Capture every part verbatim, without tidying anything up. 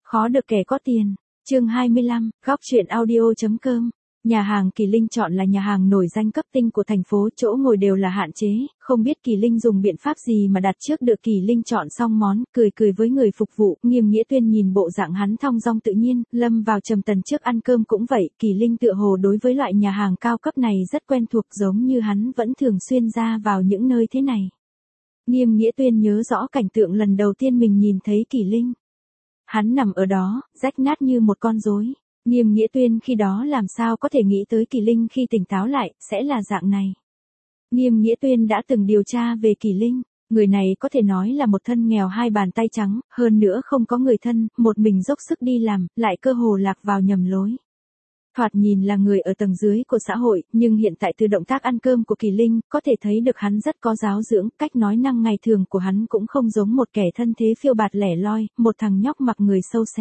Khó được kẻ có tiền. Chương hai mươi lăm, góc truyện audio.com. Nhà hàng Kỳ Linh chọn là nhà hàng nổi danh cấp tinh của thành phố, chỗ ngồi đều là hạn chế, không biết Kỳ Linh dùng biện pháp gì mà đặt trước được Kỳ Linh chọn xong món, cười cười với người phục vụ. Nghiêm Nghĩa Tuyên nhìn bộ dạng hắn thong dong tự nhiên, lâm vào trầm tần trước ăn cơm cũng vậy, Kỳ Linh tựa hồ đối với loại nhà hàng cao cấp này rất quen thuộc, giống như hắn vẫn thường xuyên ra vào những nơi thế này. Nghiêm Nghĩa Tuyên nhớ rõ cảnh tượng lần đầu tiên mình nhìn thấy Kỳ Linh. Hắn nằm ở đó, rách nát như một con rối. Nghiêm Nghĩa Tuyên khi đó làm sao có thể nghĩ tới Kỳ Linh khi tỉnh táo lại, sẽ là dạng này. Nghiêm Nghĩa Tuyên đã từng điều tra về Kỳ Linh, người này có thể nói là một thân nghèo hai bàn tay trắng, hơn nữa không có người thân, một mình dốc sức đi làm, lại cơ hồ lạc vào nhầm lối. Thoạt nhìn là người ở tầng dưới của xã hội, nhưng hiện tại từ động tác ăn cơm của Kỳ Linh, có thể thấy được hắn rất có giáo dưỡng, cách nói năng ngày thường của hắn cũng không giống một kẻ thân thế phiêu bạt lẻ loi, một thằng nhóc mặc người sâu xé.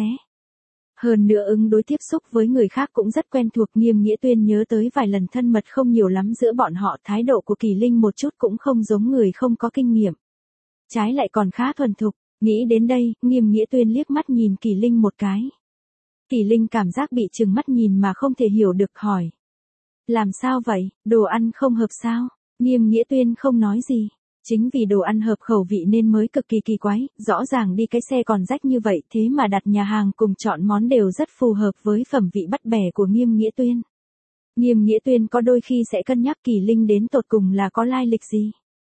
Hơn nữa ứng đối tiếp xúc với người khác cũng rất quen thuộc. Nghiêm Nghĩa Tuyên nhớ tới vài lần thân mật không nhiều lắm giữa bọn họ, thái độ của Kỳ Linh một chút cũng không giống người không có kinh nghiệm. Trái lại còn khá thuần thục, nghĩ đến đây, Nghiêm Nghĩa Tuyên liếc mắt nhìn Kỳ Linh một cái. Kỳ Linh cảm giác bị trừng mắt nhìn mà không thể hiểu được, hỏi. Làm sao vậy, đồ ăn không hợp sao? Nghiêm Nghĩa Tuyên không nói gì. Chính vì đồ ăn hợp khẩu vị nên mới cực kỳ kỳ quái, rõ ràng đi cái xe còn rách như vậy thế mà đặt nhà hàng cùng chọn món đều rất phù hợp với phẩm vị bắt bẻ của Nghiêm Nghĩa Tuyên. Nghiêm Nghĩa Tuyên có đôi khi sẽ cân nhắc Kỳ Linh đến tột cùng là có lai lịch gì.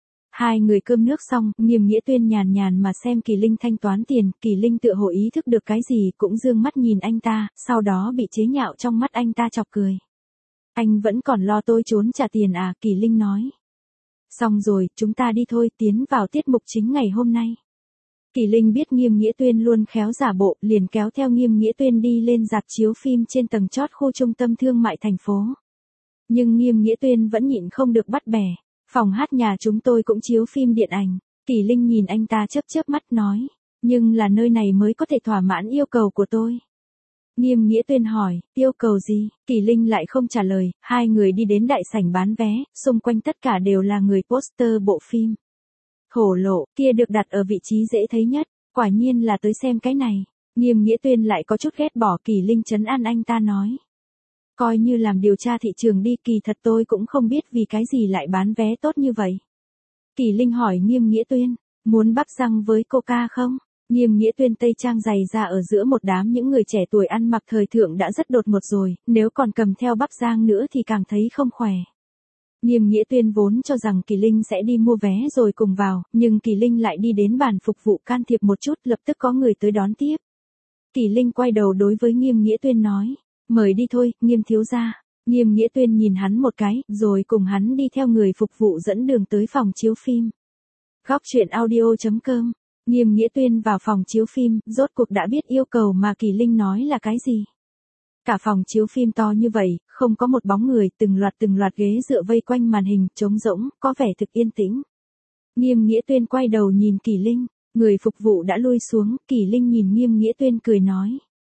Hai người cơm nước xong, Nghiêm Nghĩa Tuyên nhàn nhàn mà xem Kỳ Linh thanh toán tiền, Kỳ Linh tựa hồ ý thức được cái gì cũng dương mắt nhìn anh ta, sau đó bị chế nhạo trong mắt anh ta chọc cười. Anh vẫn còn lo tôi trốn trả tiền à, Kỳ Linh nói. Xong rồi, chúng ta đi thôi, tiến vào tiết mục chính ngày hôm nay. Kỳ Linh biết Nghiêm Nghĩa Tuyên luôn khéo giả bộ, liền kéo theo Nghiêm Nghĩa Tuyên đi lên rạp chiếu phim trên tầng chót khu trung tâm thương mại thành phố. Nhưng Nghiêm Nghĩa Tuyên vẫn nhịn không được bắt bẻ. Phòng hát nhà chúng tôi cũng chiếu phim điện ảnh. Kỳ Linh nhìn anh ta chớp chớp mắt nói. Nhưng là nơi này mới có thể thỏa mãn yêu cầu của tôi. Nghiêm Nghĩa Tuyên hỏi, yêu cầu gì? Kỳ Linh lại không trả lời, hai người đi đến đại sảnh bán vé, xung quanh tất cả đều là người poster bộ phim. Hổ lộ, kia được đặt ở vị trí dễ thấy nhất, quả nhiên là tới xem cái này. Nghiêm Nghĩa Tuyên lại có chút ghét bỏ. Kỳ Linh trấn an anh ta nói. Coi như làm điều tra thị trường đi, kỳ thật tôi cũng không biết vì cái gì lại bán vé tốt như vậy. Kỳ Linh hỏi Nghiêm Nghĩa Tuyên, muốn bắp răng với Coca không? Nghiêm Nghĩa Tuyên tây trang dày ra ở giữa một đám những người trẻ tuổi ăn mặc thời thượng đã rất đột ngột rồi, nếu còn cầm theo bắp rang nữa thì càng thấy không khỏe. Nghiêm Nghĩa Tuyên vốn cho rằng Kỳ Linh sẽ đi mua vé rồi cùng vào, nhưng Kỳ Linh lại đi đến bàn phục vụ can thiệp một chút, lập tức có người tới đón tiếp. Kỳ Linh quay đầu đối với Nghiêm Nghĩa Tuyên nói, mời đi thôi, Nghiêm thiếu gia. Nghiêm Nghĩa Tuyên nhìn hắn một cái, rồi cùng hắn đi theo người phục vụ dẫn đường tới phòng chiếu phim. Góc truyện audio.com. Nghiêm Nghĩa Tuyên vào phòng chiếu phim, rốt cuộc đã biết yêu cầu mà Kỳ Linh nói là cái gì. Cả phòng chiếu phim to như vậy, không có một bóng người, từng loạt từng loạt ghế dựa vây quanh màn hình, trống rỗng, có vẻ thực yên tĩnh. Nghiêm Nghĩa Tuyên quay đầu nhìn Kỳ Linh, người phục vụ đã lui xuống, Kỳ Linh nhìn Nghiêm Nghĩa Tuyên cười nói.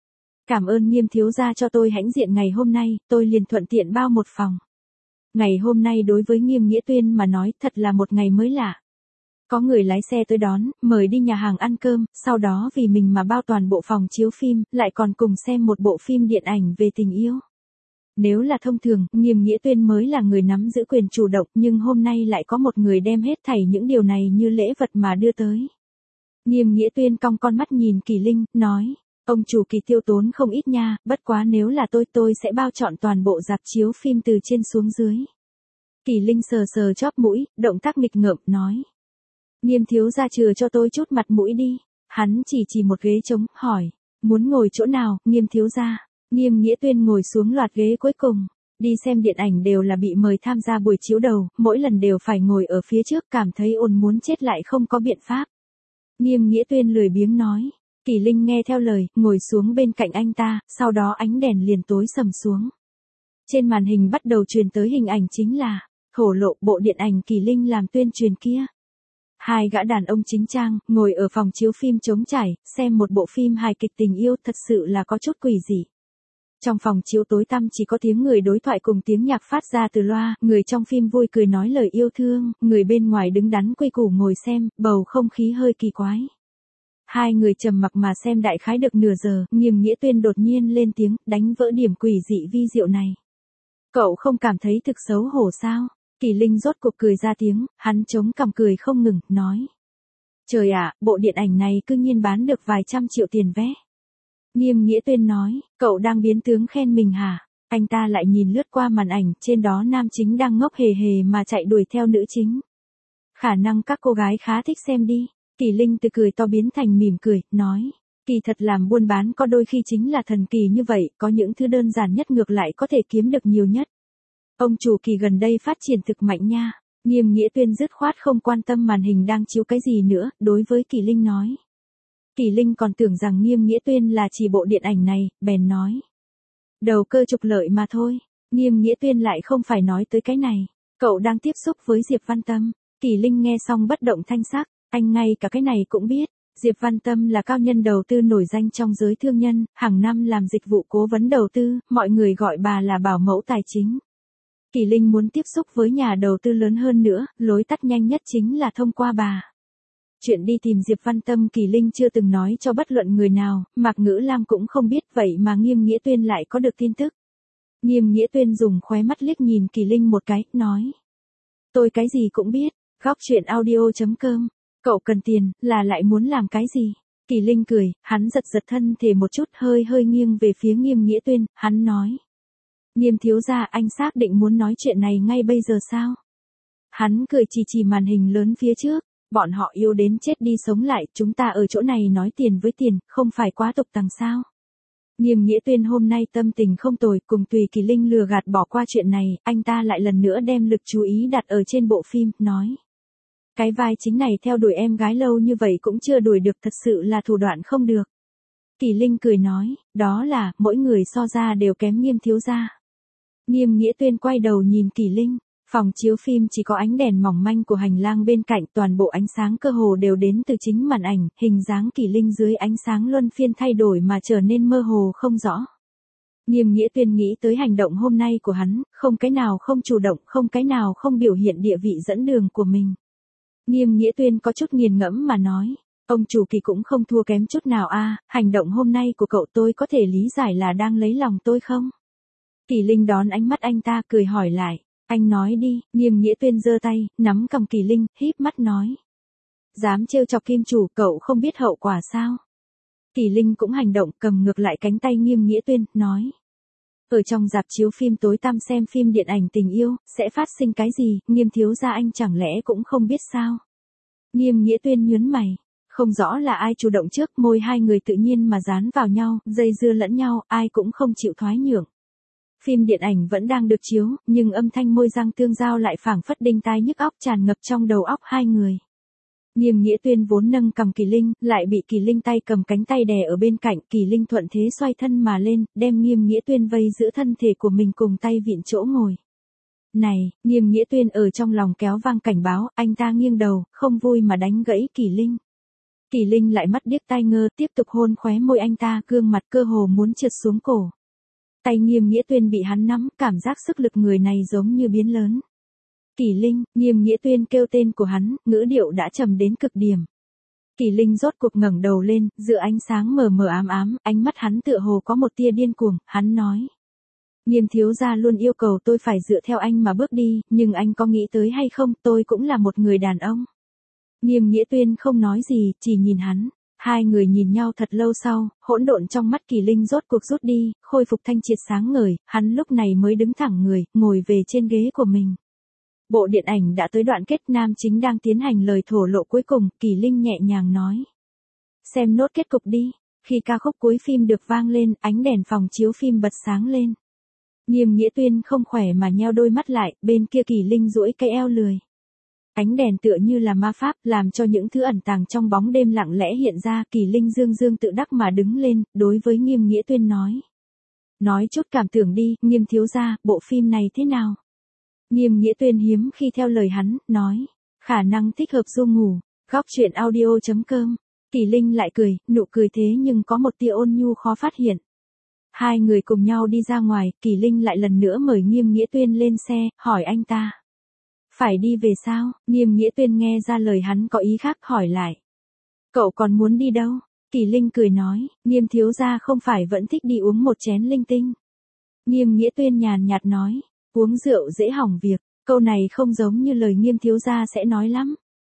Cảm ơn Nghiêm thiếu gia cho tôi hãnh diện ngày hôm nay, tôi liền thuận tiện bao một phòng. Ngày hôm nay đối với Nghiêm Nghĩa Tuyên mà nói thật là một ngày mới lạ. Có người lái xe tới đón, mời đi nhà hàng ăn cơm, sau đó vì mình mà bao toàn bộ phòng chiếu phim, lại còn cùng xem một bộ phim điện ảnh về tình yêu. Nếu là thông thường, Nghiêm Nghĩa Tuyên mới là người nắm giữ quyền chủ động, nhưng hôm nay lại có một người đem hết thảy những điều này như lễ vật mà đưa tới. Nghiêm Nghĩa Tuyên cong con mắt nhìn Kỳ Linh, nói, ông chủ Kỳ tiêu tốn không ít nha, bất quá nếu là tôi tôi sẽ bao trọn toàn bộ rạp chiếu phim từ trên xuống dưới. Kỳ Linh sờ sờ chóp mũi, động tác nghịch ngợm, nói. Nghiêm thiếu gia chừa cho tôi chút mặt mũi đi. Hắn chỉ chỉ một ghế trống, hỏi, muốn ngồi chỗ nào, Nghiêm thiếu gia? Nghiêm Nghĩa Tuyên ngồi xuống loạt ghế cuối cùng. Đi xem điện ảnh đều là bị mời tham gia buổi chiếu đầu, mỗi lần đều phải ngồi ở phía trước, cảm thấy ồn muốn chết lại không có biện pháp. Nghiêm Nghĩa Tuyên lười biếng nói. Kỳ Linh nghe theo lời, ngồi xuống bên cạnh anh ta, sau đó ánh đèn liền tối sầm xuống. Trên màn hình bắt đầu truyền tới hình ảnh chính là Hổ lộ, bộ điện ảnh Kỳ Linh làm tuyên truyền kia. Hai gã đàn ông chính trang, ngồi ở phòng chiếu phim trống trải, xem một bộ phim hài kịch tình yêu, thật sự là có chút quỷ dị. Trong phòng chiếu tối tăm chỉ có tiếng người đối thoại cùng tiếng nhạc phát ra từ loa, người trong phim vui cười nói lời yêu thương, người bên ngoài đứng đắn quy củ ngồi xem, bầu không khí hơi kỳ quái. Hai người trầm mặc mà xem đại khái được nửa giờ, Nghiêm Nghĩa Tuyên đột nhiên lên tiếng, đánh vỡ điểm quỷ dị vi diệu này. Cậu không cảm thấy thực xấu hổ sao? Kỳ Linh rốt cuộc cười ra tiếng, hắn chống cằm cười không ngừng, nói. Trời ạ, bộ điện ảnh này cư nhiên bán được vài trăm triệu tiền vé. Nghiêm Nghĩa Tuyên nói, cậu đang biến tướng khen mình hả? Anh ta lại nhìn lướt qua màn ảnh, trên đó nam chính đang ngốc hề hề mà chạy đuổi theo nữ chính. Khả năng các cô gái khá thích xem đi. Kỳ Linh từ cười to biến thành mỉm cười, nói. Kỳ thật làm buôn bán có đôi khi chính là thần kỳ như vậy, có những thứ đơn giản nhất ngược lại có thể kiếm được nhiều nhất. Ông chủ Kỳ gần đây phát triển thực mạnh nha. Nghiêm Nghĩa Tuyên dứt khoát không quan tâm màn hình đang chiếu cái gì nữa, đối với Kỳ Linh nói. Kỳ Linh còn tưởng rằng Nghiêm Nghĩa Tuyên là chỉ bộ điện ảnh này, bèn nói. Đầu cơ trục lợi mà thôi. Nghiêm Nghĩa Tuyên lại không phải nói tới cái này. Cậu đang tiếp xúc với Diệp Văn Tâm. Kỳ Linh nghe xong bất động thanh sắc, anh ngay cả cái này cũng biết. Diệp Văn Tâm là cao nhân đầu tư nổi danh trong giới thương nhân, hàng năm làm dịch vụ cố vấn đầu tư, mọi người gọi bà là bảo mẫu tài chính. Kỳ Linh muốn tiếp xúc với nhà đầu tư lớn hơn nữa, lối tắt nhanh nhất chính là thông qua bà. Chuyện đi tìm Diệp Văn Tâm Kỳ Linh chưa từng nói cho bất luận người nào, Mạc Ngữ Lam cũng không biết, vậy mà Nghiêm Nghĩa Tuyên lại có được tin tức. Nghiêm Nghĩa Tuyên dùng khóe mắt liếc nhìn Kỳ Linh một cái, nói. Tôi cái gì cũng biết, góc chuyện audio chấm com. Cậu cần tiền, là lại muốn làm cái gì? Kỳ Linh cười, hắn giật giật thân thể một chút hơi hơi nghiêng về phía Nghiêm Nghĩa Tuyên, hắn nói. Nghiêm thiếu gia, anh xác định muốn nói chuyện này ngay bây giờ sao? Hắn cười chỉ chỉ màn hình lớn phía trước, bọn họ yêu đến chết đi sống lại, chúng ta ở chỗ này nói tiền với tiền, không phải quá tục tằng sao? Nghiêm Nghĩa Tuyên hôm nay tâm tình không tồi, cùng tùy Kỳ Linh lừa gạt bỏ qua chuyện này, anh ta lại lần nữa đem lực chú ý đặt ở trên bộ phim, nói. Cái vai chính này theo đuổi em gái lâu như vậy cũng chưa đuổi được, thật sự là thủ đoạn không được. Kỳ Linh cười nói, đó là, mỗi người so ra đều kém Nghiêm thiếu gia. Nghiêm Nghĩa Tuyên quay đầu nhìn Kỳ Linh, phòng chiếu phim chỉ có ánh đèn mỏng manh của hành lang bên cạnh, toàn bộ ánh sáng cơ hồ đều đến từ chính màn ảnh, hình dáng Kỳ Linh dưới ánh sáng luân phiên thay đổi mà trở nên mơ hồ không rõ. Nghiêm Nghĩa Tuyên nghĩ tới hành động hôm nay của hắn, không cái nào không chủ động, không cái nào không biểu hiện địa vị dẫn đường của mình. Nghiêm Nghĩa Tuyên có chút nghiền ngẫm mà nói, ông chủ Kỳ cũng không thua kém chút nào a, hành động hôm nay của cậu tôi có thể lý giải là đang lấy lòng tôi không? Kỳ Linh đón ánh mắt anh ta cười hỏi lại, anh nói đi. Nghiêm Nghĩa Tuyên giơ tay, nắm cầm Kỳ Linh, híp mắt nói. Dám trêu chọc Kim chủ, cậu không biết hậu quả sao? Kỳ Linh cũng hành động, cầm ngược lại cánh tay Nghiêm Nghĩa Tuyên, nói. Ở trong rạp chiếu phim tối tăm xem phim điện ảnh tình yêu, sẽ phát sinh cái gì, Nghiêm thiếu gia anh chẳng lẽ cũng không biết sao? Nghiêm Nghĩa Tuyên nhớn mày, không rõ là ai chủ động trước, môi hai người tự nhiên mà dán vào nhau, dây dưa lẫn nhau, ai cũng không chịu thoái nhượng. Phim điện ảnh vẫn đang được chiếu, nhưng âm thanh môi răng tương giao lại phảng phất đinh tai nhức óc tràn ngập trong đầu óc hai người. Nghiêm Nghĩa Tuyên vốn nâng cầm Kỳ Linh, lại bị Kỳ Linh tay cầm cánh tay đè ở bên cạnh, Kỳ Linh thuận thế xoay thân mà lên, đem Nghiêm Nghĩa Tuyên vây giữ thân thể của mình cùng tay vịn chỗ ngồi. Này, Nghiêm Nghĩa Tuyên ở trong lòng kéo vang cảnh báo, anh ta nghiêng đầu, không vui mà đánh gãy Kỳ Linh. Kỳ Linh lại mắt điếc tai ngơ, tiếp tục hôn khóe môi anh ta, gương mặt cơ hồ muốn trượt xuống cổ. Tay Nghiêm Nghĩa Tuyên bị hắn nắm, cảm giác sức lực người này giống như biến lớn. Kỳ Linh, Nghiêm Nghĩa Tuyên kêu tên của hắn, ngữ điệu đã trầm đến cực điểm. Kỳ Linh rốt cuộc ngẩng đầu lên, giữa ánh sáng mờ mờ ám ám, ánh mắt hắn tựa hồ có một tia điên cuồng, hắn nói. Nghiêm thiếu gia luôn yêu cầu tôi phải dựa theo anh mà bước đi, nhưng anh có nghĩ tới hay không, tôi cũng là một người đàn ông. Nghiêm Nghĩa Tuyên không nói gì, chỉ nhìn hắn. Hai người nhìn nhau thật lâu sau, hỗn độn trong mắt Kỳ Linh rốt cuộc rút đi, khôi phục thanh triệt sáng ngời, hắn lúc này mới đứng thẳng người, ngồi về trên ghế của mình. Bộ điện ảnh đã tới đoạn kết, nam chính đang tiến hành lời thổ lộ cuối cùng, Kỳ Linh nhẹ nhàng nói. Xem nốt kết cục đi. Khi ca khúc cuối phim được vang lên, ánh đèn phòng chiếu phim bật sáng lên. Nghiêm Nghĩa Tuyên không khỏe mà nheo đôi mắt lại, bên kia Kỳ Linh duỗi cái eo lười. Ánh đèn tựa như là ma pháp, làm cho những thứ ẩn tàng trong bóng đêm lặng lẽ hiện ra, Kỳ Linh dương dương tự đắc mà đứng lên, đối với Nghiêm Nghĩa Tuyên nói. Nói chút cảm tưởng đi, Nghiêm thiếu gia, bộ phim này thế nào? Nghiêm Nghĩa Tuyên hiếm khi theo lời hắn, nói. Khả năng thích hợp du ngủ, góc chuyện audio chấm com. Kỳ Linh lại cười, nụ cười thế nhưng có một tia ôn nhu khó phát hiện. Hai người cùng nhau đi ra ngoài, Kỳ Linh lại lần nữa mời Nghiêm Nghĩa Tuyên lên xe, hỏi anh ta. Phải đi về sao? Nghiêm Nghĩa Tuyên nghe ra lời hắn có ý khác hỏi lại. Cậu còn muốn đi đâu? Kỳ Linh cười nói, Nghiêm thiếu gia không phải vẫn thích đi uống một chén linh tinh. Nghiêm Nghĩa Tuyên nhàn nhạt nói, uống rượu dễ hỏng việc, câu này không giống như lời Nghiêm thiếu gia sẽ nói lắm.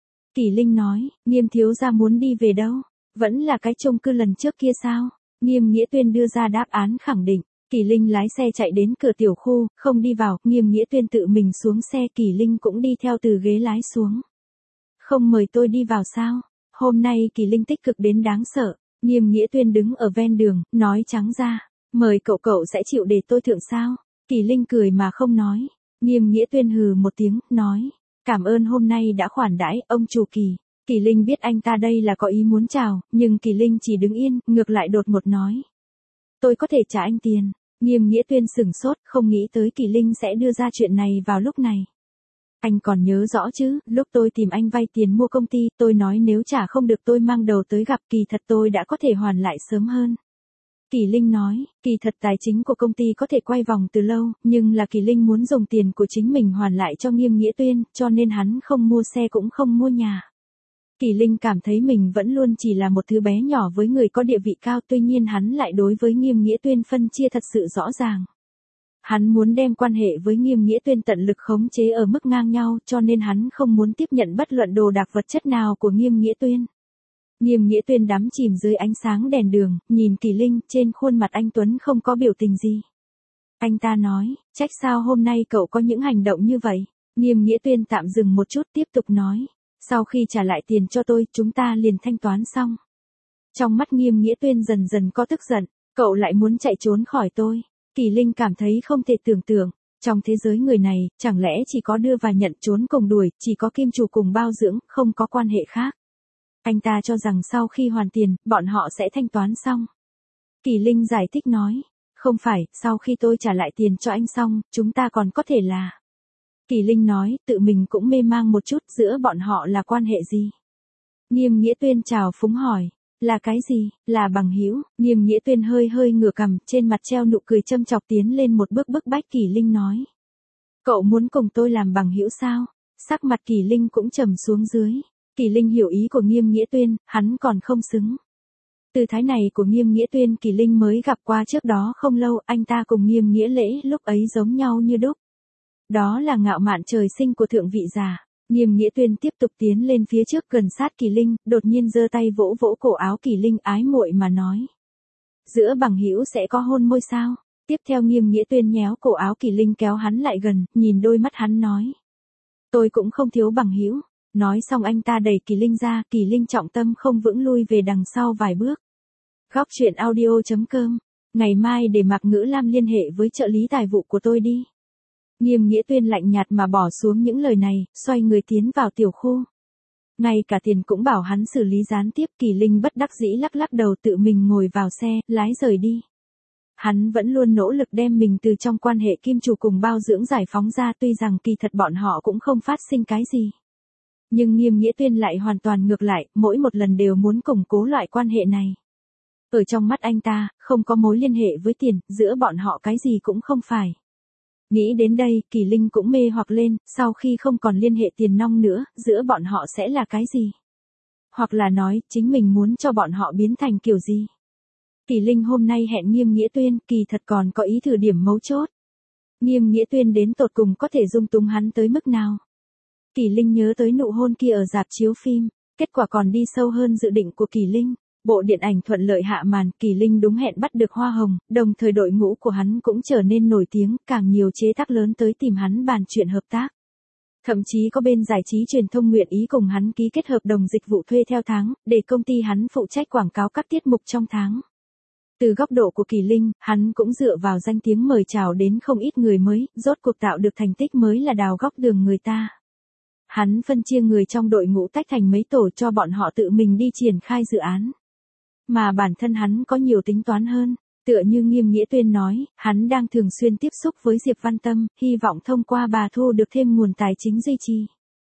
Kỳ Linh nói, Nghiêm thiếu gia muốn đi về đâu? Vẫn là cái chung cư lần trước kia sao? Nghiêm Nghĩa Tuyên đưa ra đáp án khẳng định. Kỳ Linh lái xe chạy đến cửa tiểu khu, không đi vào, Nghiêm Nghĩa Tuyên tự mình xuống xe, Kỳ Linh cũng đi theo từ ghế lái xuống. Không mời tôi đi vào sao? Hôm nay Kỳ Linh tích cực đến đáng sợ, Nghiêm Nghĩa Tuyên đứng ở ven đường, nói trắng ra, mời cậu cậu sẽ chịu để tôi thượng sao? Kỳ Linh cười mà không nói. Nghiêm Nghĩa Tuyên hừ một tiếng, nói, cảm ơn hôm nay đã khoản đãi, ông chủ Kỳ. Kỳ Linh biết anh ta đây là có ý muốn chào, nhưng Kỳ Linh chỉ đứng yên, ngược lại đột ngột nói. Tôi có thể trả anh tiền. Nghiêm Nghĩa Tuyên sửng sốt, không nghĩ tới Kỳ Linh sẽ đưa ra chuyện này vào lúc này. Anh còn nhớ rõ chứ, lúc tôi tìm anh vay tiền mua công ty, tôi nói nếu trả không được tôi mang đầu tới gặp, kỳ thật tôi đã có thể hoàn lại sớm hơn. Kỳ Linh nói, kỳ thật tài chính của công ty có thể quay vòng từ lâu, nhưng là Kỳ Linh muốn dùng tiền của chính mình hoàn lại cho Nghiêm Nghĩa Tuyên, cho nên hắn không mua xe cũng không mua nhà. Kỳ Linh cảm thấy mình vẫn luôn chỉ là một thứ bé nhỏ với người có địa vị cao, tuy nhiên hắn lại đối với Nghiêm Nghĩa Tuyên phân chia thật sự rõ ràng. Hắn muốn đem quan hệ với Nghiêm Nghĩa Tuyên tận lực khống chế ở mức ngang nhau, cho nên hắn không muốn tiếp nhận bất luận đồ đạc vật chất nào của Nghiêm Nghĩa Tuyên. Nghiêm Nghĩa Tuyên đắm chìm dưới ánh sáng đèn đường, nhìn Kỳ Linh, trên khuôn mặt anh Tuấn không có biểu tình gì. Anh ta nói, trách sao hôm nay cậu có những hành động như vậy? Nghiêm Nghĩa Tuyên tạm dừng một chút tiếp tục nói, sau khi trả lại tiền cho tôi, chúng ta liền thanh toán xong. Trong mắt Nghiêm Nghĩa Tuyên dần dần có tức giận, cậu lại muốn chạy trốn khỏi tôi. Kỳ Linh cảm thấy không thể tưởng tượng, trong thế giới người này, chẳng lẽ chỉ có đưa và nhận trốn cùng đuổi, chỉ có kim chủ cùng bao dưỡng, không có quan hệ khác. Anh ta cho rằng sau khi hoàn tiền, bọn họ sẽ thanh toán xong. Kỳ Linh giải thích nói, không phải, sau khi tôi trả lại tiền cho anh xong, chúng ta còn có thể là. Kỳ Linh nói, tự mình cũng mê mang một chút, giữa bọn họ là quan hệ gì? Nghiêm Nghĩa Tuyên chào phúng hỏi, là cái gì? Là bằng hữu. Nghiêm Nghĩa Tuyên hơi hơi ngửa cằm, trên mặt treo nụ cười châm chọc tiến lên một bước bức bách Kỳ Linh nói. Cậu muốn cùng tôi làm bằng hữu sao? Sắc mặt Kỳ Linh cũng trầm xuống dưới. Kỳ Linh hiểu ý của Nghiêm Nghĩa Tuyên, hắn còn không xứng. Từ thái này của Nghiêm Nghĩa Tuyên Kỳ Linh mới gặp qua trước đó không lâu, anh ta cùng Nghiêm Nghĩa Lễ lúc ấy giống nhau như đúc. Đó là ngạo mạn trời sinh của thượng vị già. Nghiêm Nghĩa Tuyên tiếp tục tiến lên phía trước gần sát Kỳ Linh, đột nhiên giơ tay vỗ vỗ cổ áo Kỳ Linh ái muội mà nói. Giữa bằng hữu sẽ có hôn môi sao? Tiếp theo Nghiêm Nghĩa Tuyên nhéo cổ áo Kỳ Linh kéo hắn lại gần, nhìn đôi mắt hắn nói. Tôi cũng không thiếu bằng hữu. Nói xong anh ta đẩy Kỳ Linh ra, Kỳ Linh trọng tâm không vững lui về đằng sau vài bước. Góc truyện audio chấm com. Ngày mai để Mạc Ngữ Lam liên hệ với trợ lý tài vụ của tôi đi. Nghiêm Nghĩa Tuyên lạnh nhạt mà bỏ xuống những lời này, xoay người tiến vào tiểu khu. Ngay cả tiền cũng bảo hắn xử lý gián tiếp. Kỳ Linh bất đắc dĩ lắc lắc đầu tự mình ngồi vào xe, lái rời đi. Hắn vẫn luôn nỗ lực đem mình từ trong quan hệ kim chủ cùng bao dưỡng giải phóng ra, tuy rằng kỳ thật bọn họ cũng không phát sinh cái gì. Nhưng Nghiêm Nghĩa Tuyên lại hoàn toàn ngược lại, mỗi một lần đều muốn củng cố loại quan hệ này. Ở trong mắt anh ta, không có mối liên hệ với tiền, giữa bọn họ cái gì cũng không phải. Nghĩ đến đây, Kỳ Linh cũng mê hoặc lên, sau khi không còn liên hệ tiền nong nữa, giữa bọn họ sẽ là cái gì? Hoặc là nói, chính mình muốn cho bọn họ biến thành kiểu gì? Kỳ Linh hôm nay hẹn Nghiêm Nghĩa Tuyên, kỳ thật còn có ý thử điểm mấu chốt. Nghiêm Nghĩa Tuyên đến tột cùng có thể dung túng hắn tới mức nào? Kỳ Linh nhớ tới nụ hôn kia ở rạp chiếu phim, kết quả còn đi sâu hơn dự định của Kỳ Linh. Bộ điện ảnh thuận lợi hạ màn, Kỳ Linh đúng hẹn bắt được hoa hồng, đồng thời đội ngũ của hắn cũng trở nên nổi tiếng, càng nhiều chế tác lớn tới tìm hắn bàn chuyện hợp tác. Thậm chí có bên giải trí truyền thông nguyện ý cùng hắn ký kết hợp đồng dịch vụ thuê theo tháng, để công ty hắn phụ trách quảng cáo các tiết mục trong tháng. Từ góc độ của Kỳ Linh, hắn cũng dựa vào danh tiếng mời chào đến không ít người mới, rốt cuộc tạo được thành tích mới là đào góc đường người ta. Hắn phân chia người trong đội ngũ tách thành mấy tổ cho bọn họ tự mình đi triển khai dự án. Mà bản thân hắn có nhiều tính toán hơn, tựa như Nghiêm Nghĩa Tuyên nói, hắn đang thường xuyên tiếp xúc với Diệp Văn Tâm, hy vọng thông qua bà thu được thêm nguồn tài chính duy trì.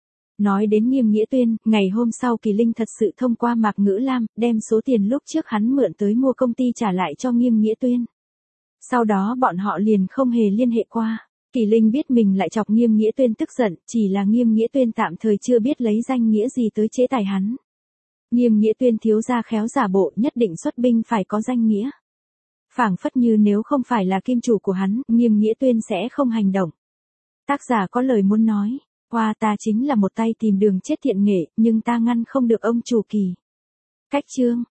Nói đến Nghiêm Nghĩa Tuyên, ngày hôm sau Kỳ Linh thật sự thông qua Mạc Ngữ Lam, đem số tiền lúc trước hắn mượn tới mua công ty trả lại cho Nghiêm Nghĩa Tuyên. Sau đó bọn họ liền không hề liên hệ qua. Kỳ Linh biết mình lại chọc Nghiêm Nghĩa Tuyên tức giận, chỉ là Nghiêm Nghĩa Tuyên tạm thời chưa biết lấy danh nghĩa gì tới chế tài hắn. Nghiêm Nghĩa Tuyên thiếu gia khéo giả bộ, nhất định xuất binh phải có danh nghĩa. Phảng phất như nếu không phải là kim chủ của hắn, Nghiêm Nghĩa Tuyên sẽ không hành động. Tác giả có lời muốn nói, Hoa ta chính là một tay tìm đường chết thiện nghệ, nhưng ta ngăn không được ông chủ Kỳ. Cách chương